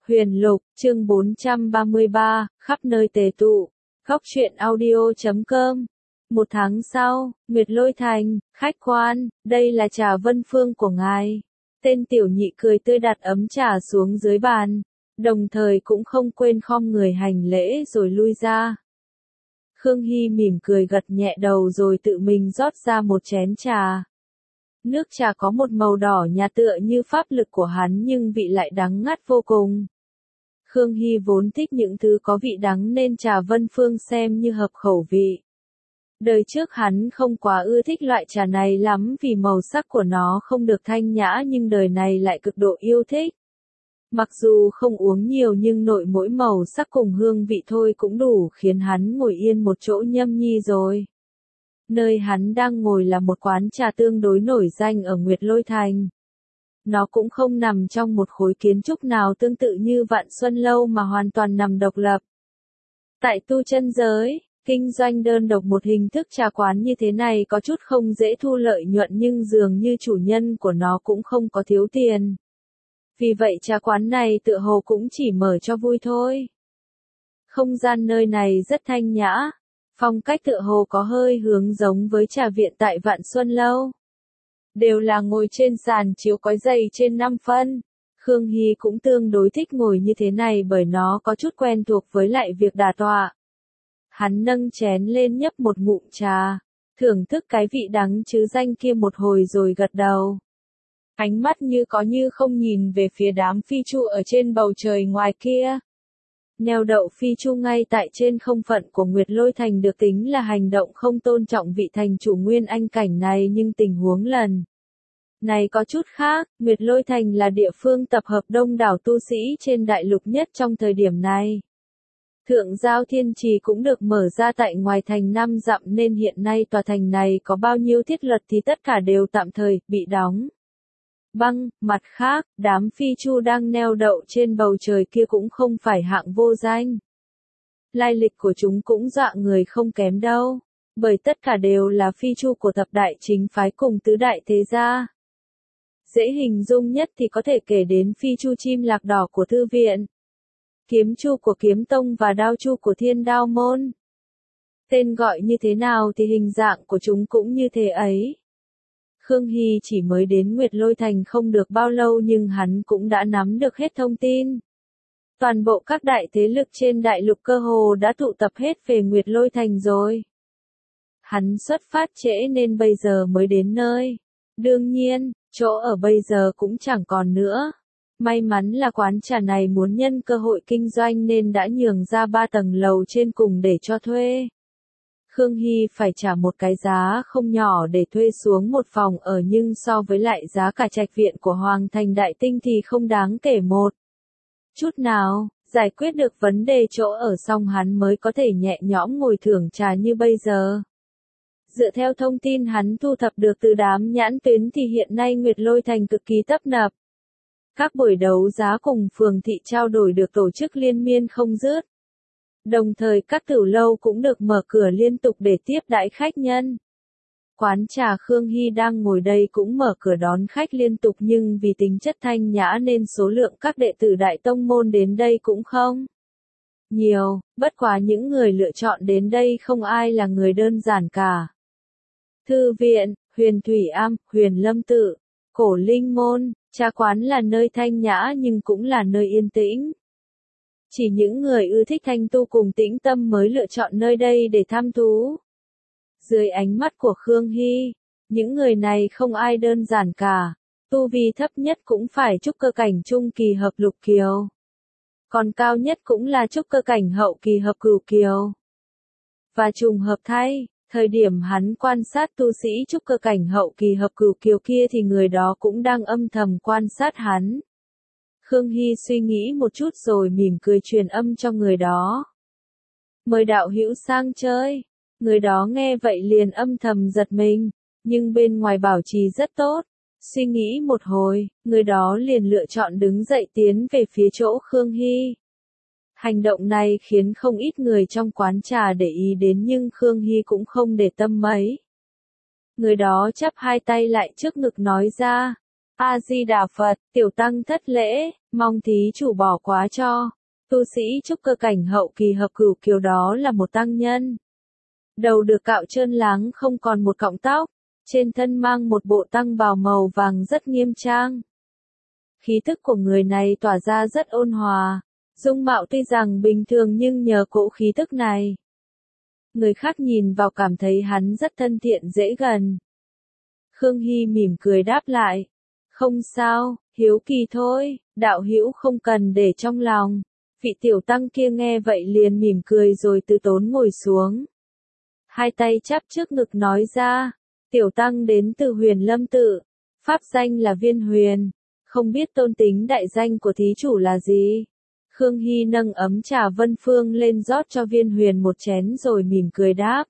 Huyền Lục, chương 433, khắp nơi tề tụ. Góc truyện audio.com. Một tháng sau, Nguyệt Lôi Thành, khách quan, đây là trà Vân Phương của ngài. Tên tiểu nhị cười tươi đặt ấm trà xuống dưới bàn, đồng thời cũng không quên khom người hành lễ rồi lui ra. Khương Hy mỉm cười gật nhẹ đầu rồi tự mình rót ra một chén trà. Nước trà có một màu đỏ nhạt tựa như pháp lực của hắn nhưng vị lại đắng ngắt vô cùng. Khương Hy vốn thích những thứ có vị đắng nên trà Vân Phương xem như hợp khẩu vị. Đời trước hắn không quá ưa thích loại trà này lắm vì màu sắc của nó không được thanh nhã nhưng đời này lại cực độ yêu thích. Mặc dù không uống nhiều nhưng nội mỗi màu sắc cùng hương vị thôi cũng đủ khiến hắn ngồi yên một chỗ nhâm nhi rồi. Nơi hắn đang ngồi là một quán trà tương đối nổi danh ở Nguyệt Lôi Thành. Nó cũng không nằm trong một khối kiến trúc nào tương tự như Vạn Xuân Lâu mà hoàn toàn nằm độc lập. Tại tu chân giới, kinh doanh đơn độc một hình thức trà quán như thế này có chút không dễ thu lợi nhuận nhưng dường như chủ nhân của nó cũng không có thiếu tiền. Vì vậy trà quán này tựa hồ cũng chỉ mở cho vui thôi. Không gian nơi này rất thanh nhã, phong cách tựa hồ có hơi hướng giống với trà viện tại Vạn Xuân Lâu. Đều là ngồi trên sàn chiếu cói dày trên 5 phân. Khương Hy cũng tương đối thích ngồi như thế này bởi nó có chút quen thuộc với lại việc đả tọa. Hắn nâng chén lên nhấp một ngụm trà, thưởng thức cái vị đắng chứ danh kia một hồi rồi gật đầu. Ánh mắt như có như không nhìn về phía đám phi chu ở trên bầu trời ngoài kia. Neo đậu phi chu ngay tại trên không phận của Nguyệt Lôi Thành được tính là hành động không tôn trọng vị thành chủ Nguyên Anh cảnh này nhưng tình huống lần này có chút khác. Nguyệt Lôi Thành là địa phương tập hợp đông đảo tu sĩ trên đại lục nhất trong thời điểm này. Thượng Giao Thiên Trì cũng được mở ra tại ngoài thành 5 dặm nên hiện nay tòa thành này có bao nhiêu thiết luật thì tất cả đều tạm thời bị đóng băng. Mặt khác, đám phi chu đang neo đậu trên bầu trời kia cũng không phải hạng vô danh. Lai lịch của chúng cũng dọa người không kém đâu, bởi tất cả đều là phi chu của thập đại chính phái cùng tứ đại thế gia. Dễ hình dung nhất thì có thể kể đến phi chu chim lạc đỏ của thư viện, kiếm chu của kiếm tông và đao chu của thiên đao môn. Tên gọi như thế nào thì hình dạng của chúng cũng như thế ấy. Khương Hy chỉ mới đến Nguyệt Lôi Thành không được bao lâu nhưng hắn cũng đã nắm được hết thông tin. Toàn bộ các đại thế lực trên đại lục cơ hồ đã tụ tập hết về Nguyệt Lôi Thành rồi. Hắn xuất phát trễ nên bây giờ mới đến nơi. Đương nhiên, chỗ ở bây giờ cũng chẳng còn nữa. May mắn là quán trà này muốn nhân cơ hội kinh doanh nên đã nhường ra 3 tầng lầu trên cùng để cho thuê. Khương Hy phải trả một cái giá không nhỏ để thuê xuống một phòng ở nhưng so với lại giá cả trạch viện của Hoàng Thành Đại Tinh thì không đáng kể một chút nào. Giải quyết được vấn đề chỗ ở xong hắn mới có thể nhẹ nhõm ngồi thưởng trà như bây giờ. Dựa theo thông tin hắn thu thập được từ đám nhãn tuyến thì hiện nay Nguyệt Lôi Thành cực kỳ tấp nập. Các buổi đấu giá cùng phường thị trao đổi được tổ chức liên miên không dứt. Đồng thời các tiểu lâu cũng được mở cửa liên tục để tiếp đãi khách nhân. Quán trà Khương Hy đang ngồi đây cũng mở cửa đón khách liên tục nhưng vì tính chất thanh nhã nên số lượng các đệ tử đại tông môn đến đây cũng không nhiều, bất quá những người lựa chọn đến đây không ai là người đơn giản cả. Thư viện, Huyền Thủy Am, Huyền Lâm Tự, Cổ Linh Môn, trà quán là nơi thanh nhã nhưng cũng là nơi yên tĩnh. Chỉ những người ưa thích thanh tu cùng tĩnh tâm mới lựa chọn nơi đây để tham thú. Dưới ánh mắt của Khương Hy, những người này không ai đơn giản cả, tu vi thấp nhất cũng phải trúc cơ cảnh trung kỳ hợp lục kiều. Còn cao nhất cũng là trúc cơ cảnh hậu kỳ hợp cửu kiều. Và trùng hợp thay, thời điểm hắn quan sát tu sĩ trúc cơ cảnh hậu kỳ hợp cửu kiều kia thì người đó cũng đang âm thầm quan sát hắn. Khương Hy suy nghĩ một chút rồi mỉm cười truyền âm cho người đó. Mời đạo hữu sang chơi. Người đó nghe vậy liền âm thầm giật mình, nhưng bên ngoài bảo trì rất tốt. Suy nghĩ một hồi, người đó liền lựa chọn đứng dậy tiến về phía chỗ Khương Hy. Hành động này khiến không ít người trong quán trà để ý đến nhưng Khương Hy cũng không để tâm mấy. Người đó chắp hai tay lại trước ngực nói ra, A Di Đà Phật, tiểu tăng thất lễ, mong thí chủ bỏ quá cho. Tu sĩ trúc cơ cảnh hậu kỳ hợp cửu kiều đó là một tăng nhân. Đầu được cạo trơn láng không còn một cọng tóc, trên thân mang một bộ tăng bào màu vàng rất nghiêm trang. Khí tức của người này tỏa ra rất ôn hòa, dung mạo tuy rằng bình thường nhưng nhờ cỗ khí tức này, người khác nhìn vào cảm thấy hắn rất thân thiện dễ gần. Khương Hy mỉm cười đáp lại, không sao, hiếu kỳ thôi, đạo hữu không cần để trong lòng. Vị tiểu tăng kia nghe vậy liền mỉm cười rồi từ tốn ngồi xuống. Hai tay chắp trước ngực nói ra, tiểu tăng đến từ Huyền Lâm Tự, pháp danh là Viên Huyền, không biết tôn tính đại danh của thí chủ là gì. Khương Hy nâng ấm trà Vân Phương lên rót cho Viên Huyền một chén rồi mỉm cười đáp.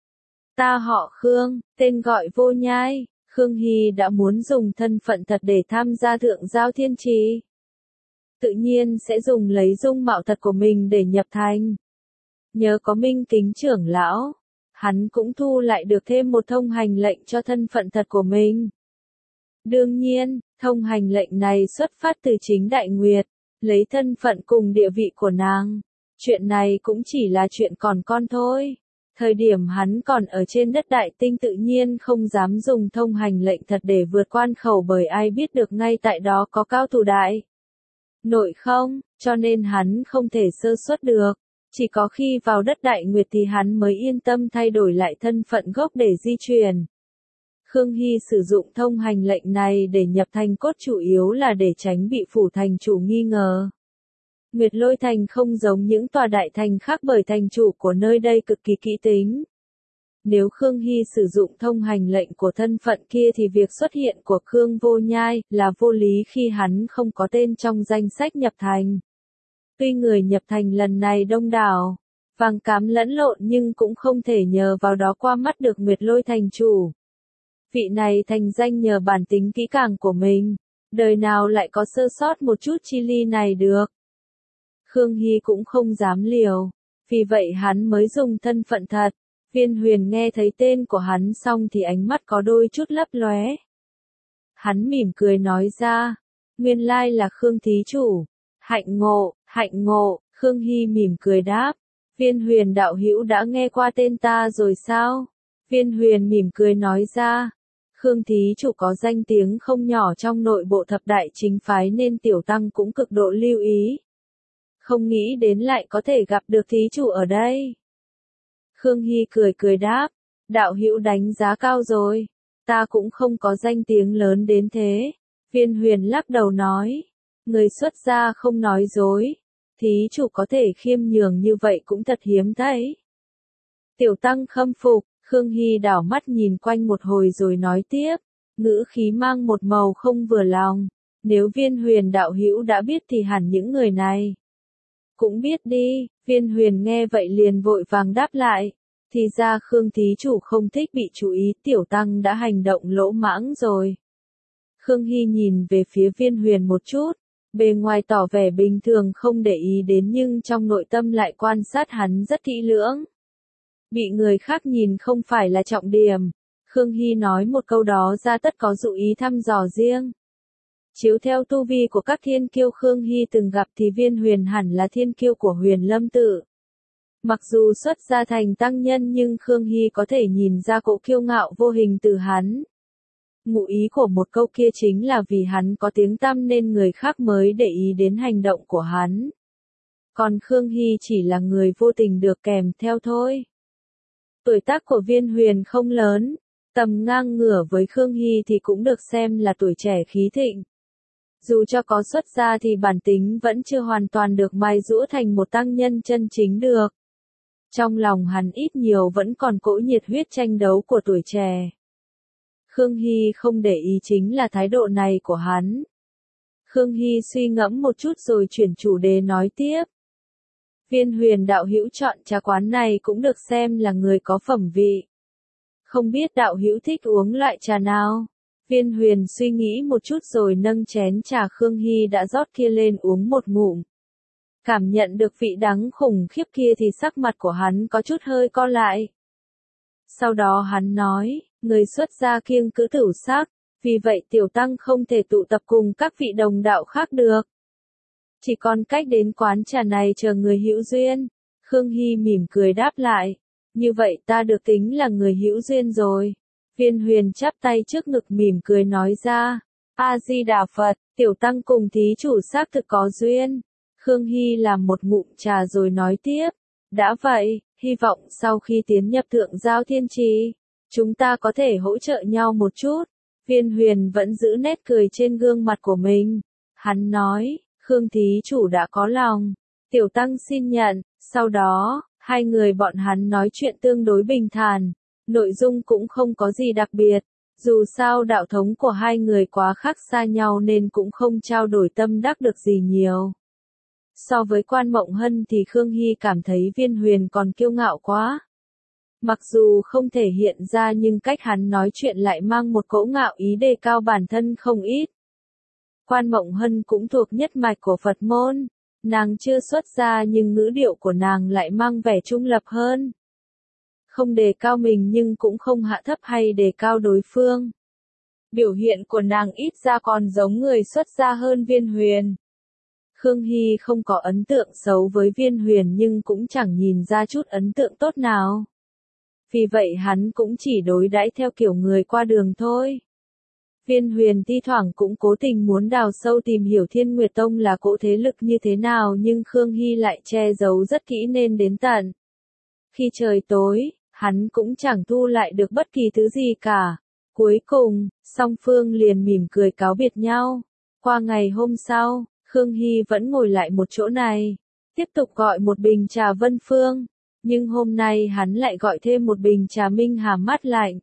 Ta họ Khương, tên gọi Vô Nhai. Khương Hy đã muốn dùng thân phận thật để tham gia thượng giao thiên trì. Tự nhiên sẽ dùng lấy dung mạo thật của mình để nhập thành. Nhớ có Minh Kính trưởng lão, hắn cũng thu lại được thêm một thông hành lệnh cho thân phận thật của mình. Đương nhiên, thông hành lệnh này xuất phát từ chính Đại Nguyệt, lấy thân phận cùng địa vị của nàng. Chuyện này cũng chỉ là chuyện còn con thôi. Thời điểm hắn còn ở trên đất Đại Tinh tự nhiên không dám dùng thông hành lệnh thật để vượt quan khẩu bởi ai biết được ngay tại đó có cao thủ đại nội không, cho nên hắn không thể sơ suất được. Chỉ có khi vào đất Đại Nguyệt thì hắn mới yên tâm thay đổi lại thân phận gốc để di chuyển. Khương Hy sử dụng thông hành lệnh này để nhập thành cốt chủ yếu là để tránh bị phủ thành chủ nghi ngờ. Nguyệt Lôi Thành không giống những tòa đại thành khác bởi thành chủ của nơi đây cực kỳ kỹ tính. Nếu Khương Hy sử dụng thông hành lệnh của thân phận kia thì việc xuất hiện của Khương Vô Nhai là vô lý khi hắn không có tên trong danh sách nhập thành. Tuy người nhập thành lần này đông đảo, vàng cám lẫn lộn nhưng cũng không thể nhờ vào đó qua mắt được Nguyệt Lôi Thành chủ. Vị này thành danh nhờ bản tính kỹ càng của mình, đời nào lại có sơ sót một chút chi ly này được. Khương Hy cũng không dám liều, vì vậy hắn mới dùng thân phận thật. Viên Huyền nghe thấy tên của hắn xong thì ánh mắt có đôi chút lấp lóe. Hắn mỉm cười nói ra, nguyên lai là Khương thí chủ. Hạnh ngộ, Khương Hy mỉm cười đáp. Viên Huyền đạo hữu đã nghe qua tên ta rồi sao? Viên Huyền mỉm cười nói ra, Khương thí chủ có danh tiếng không nhỏ trong nội bộ thập đại chính phái nên tiểu tăng cũng cực độ lưu ý. Không nghĩ đến lại có thể gặp được thí chủ ở đây. Khương Hy cười đáp, đạo hữu đánh giá cao rồi, ta cũng không có danh tiếng lớn đến thế. Viên Huyền lắc đầu nói, người xuất gia không nói dối, thí chủ có thể khiêm nhường như vậy cũng thật hiếm thấy. Tiểu tăng khâm phục. Khương Hy đảo mắt nhìn quanh một hồi rồi nói tiếp, ngữ khí mang một màu không vừa lòng, nếu Viên Huyền đạo hữu đã biết thì hẳn những người này cũng biết đi. Viên Huyền nghe vậy liền vội vàng đáp lại, thì ra Khương thí chủ không thích bị chú ý, tiểu tăng đã hành động lỗ mãng rồi. Khương Hy nhìn về phía Viên Huyền một chút, bề ngoài tỏ vẻ bình thường không để ý đến nhưng trong nội tâm lại quan sát hắn rất kỹ lưỡng. Bị người khác nhìn không phải là trọng điểm. Khương Hy nói một câu đó ra tất có dụ ý thăm dò riêng. Chiếu theo tu vi của các thiên kiêu Khương Hy từng gặp thì Viên Huyền hẳn là thiên kiêu của Huyền Lâm Tự. Mặc dù xuất gia thành tăng nhân nhưng Khương Hy có thể nhìn ra cỗ kiêu ngạo vô hình từ hắn. Ngụ ý của một câu kia chính là vì hắn có tiếng tăm nên người khác mới để ý đến hành động của hắn. Còn Khương Hy chỉ là người vô tình được kèm theo thôi. Tuổi tác của Viên Huyền không lớn, tầm ngang ngửa với Khương Hy thì cũng được xem là tuổi trẻ khí thịnh. Dù cho có xuất gia thì bản tính vẫn chưa hoàn toàn được mài giũa thành một tăng nhân chân chính được. Trong lòng hắn ít nhiều vẫn còn cỗ nhiệt huyết tranh đấu của tuổi trẻ. Khương Hy không để ý chính là thái độ này của hắn. Khương Hy suy ngẫm một chút rồi chuyển chủ đề nói tiếp. Viên Huyền đạo hữu chọn trà quán này cũng được xem là người có phẩm vị. Không biết đạo hữu thích uống loại trà nào? Viên Huyền suy nghĩ một chút rồi nâng chén trà Khương Hy đã rót kia lên uống một ngụm. Cảm nhận được vị đắng khủng khiếp kia thì sắc mặt của hắn có chút hơi co lại. Sau đó hắn nói, người xuất gia kiêng cữ tửu sắc, Vì vậy tiểu tăng không thể tụ tập cùng các vị đồng đạo khác được. Chỉ còn cách đến quán trà này chờ người hữu duyên. Khương Hy mỉm cười đáp lại. Như vậy ta được tính là người hữu duyên rồi. Viên Huyền chắp tay trước ngực mỉm cười nói ra. A-di-đà Phật, tiểu tăng cùng thí chủ xác thực có duyên. Khương Hy làm một ngụm trà rồi nói tiếp. Đã vậy, hy vọng sau khi tiến nhập Thượng Giao Thiên Trì, chúng ta có thể hỗ trợ nhau một chút. Viên Huyền vẫn giữ nét cười trên gương mặt của mình. Hắn nói, Khương thí chủ đã có lòng. Tiểu tăng xin nhận. Sau đó, hai người bọn hắn nói chuyện tương đối bình thản. Nội dung cũng không có gì đặc biệt. Dù sao đạo thống của hai người quá khác xa nhau nên cũng không trao đổi tâm đắc được gì nhiều. So với Quan Mộng Hân thì Khương Hy cảm thấy Viên Huyền còn kiêu ngạo quá. Mặc dù không thể hiện ra nhưng cách hắn nói chuyện lại mang một cỗ ngạo ý đề cao bản thân không ít. Quan Mộng Hân cũng thuộc nhất mạch của Phật môn. Nàng chưa xuất gia nhưng ngữ điệu của nàng lại mang vẻ trung lập hơn. Không đề cao mình nhưng cũng không hạ thấp hay đề cao đối phương. Biểu hiện của nàng ít ra còn giống người xuất gia hơn Viên Huyền. Khương Hy không có ấn tượng xấu với Viên Huyền nhưng cũng chẳng nhìn ra chút ấn tượng tốt nào. Vì vậy hắn cũng chỉ đối đãi theo kiểu người qua đường thôi. Viên Huyền thi thoảng cũng cố tình muốn đào sâu tìm hiểu Thiên Nguyệt Tông là cỗ thế lực như thế nào nhưng Khương Hy lại che giấu rất kỹ nên đến tận. Khi trời tối, hắn cũng chẳng thu lại được bất kỳ thứ gì cả. Cuối cùng, song phương liền mỉm cười cáo biệt nhau. Qua ngày hôm sau, Khương Hy vẫn ngồi lại một chỗ này. Tiếp tục gọi một bình trà Vân Phương. Nhưng hôm nay hắn lại gọi thêm một bình trà Minh Hà mát lạnh.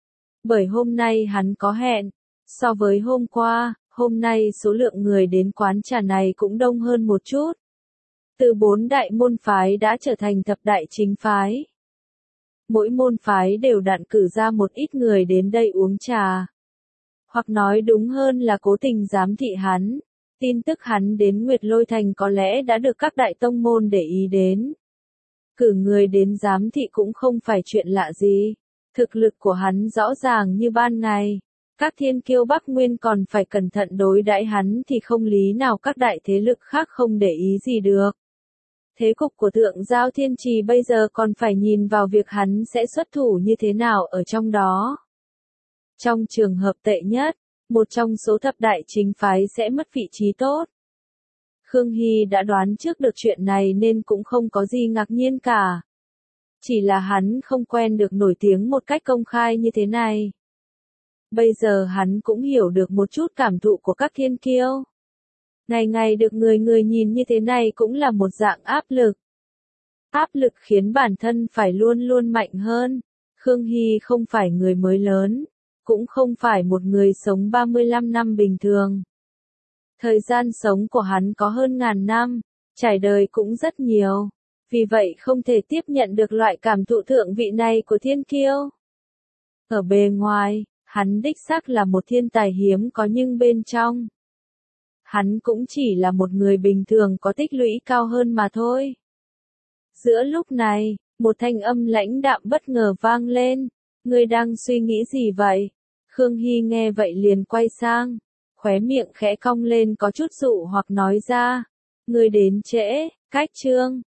Bởi hôm nay hắn có hẹn. So với hôm qua, hôm nay số lượng người đến quán trà này cũng đông hơn một chút. Từ 4 đại môn phái đã trở thành thập đại chính phái. Mỗi môn phái đều đạn cử ra một ít người đến đây uống trà. Hoặc nói đúng hơn là cố tình giám thị hắn. Tin tức hắn đến Nguyệt Lôi Thành có lẽ đã được các đại tông môn để ý đến. Cử người đến giám thị cũng không phải chuyện lạ gì. Thực lực của hắn rõ ràng như ban ngày. Các thiên kiêu Bắc Nguyên còn phải cẩn thận đối đãi hắn thì không lý nào các đại thế lực khác không để ý gì được. Thế cục của Thượng Giao Thiên Trì bây giờ còn phải nhìn vào việc hắn sẽ xuất thủ như thế nào ở trong đó. Trong trường hợp tệ nhất, một trong số thập đại chính phái sẽ mất vị trí tốt. Khương Hy đã đoán trước được chuyện này nên cũng không có gì ngạc nhiên cả. Chỉ là hắn không quen được nổi tiếng một cách công khai như thế này. Bây giờ hắn cũng hiểu được một chút cảm thụ của các thiên kiêu. Ngày ngày được người người nhìn như thế này cũng là một dạng áp lực. Áp lực khiến bản thân phải luôn luôn mạnh hơn. Khương Hy không phải người mới lớn, cũng không phải một người sống 35 năm bình thường. Thời gian sống của hắn có hơn ngàn năm, trải đời cũng rất nhiều. Vì vậy không thể tiếp nhận được loại cảm thụ thượng vị này của thiên kiêu. Ở bề ngoài, hắn đích xác là một thiên tài hiếm có nhưng bên trong, hắn cũng chỉ là một người bình thường có tích lũy cao hơn mà thôi. Giữa lúc này, một thanh âm lãnh đạm bất ngờ vang lên. Ngươi đang suy nghĩ gì vậy? Khương Hy nghe vậy liền quay sang, khóe miệng khẽ cong lên có chút dụ hoặc nói ra. Ngươi đến trễ, cách chương.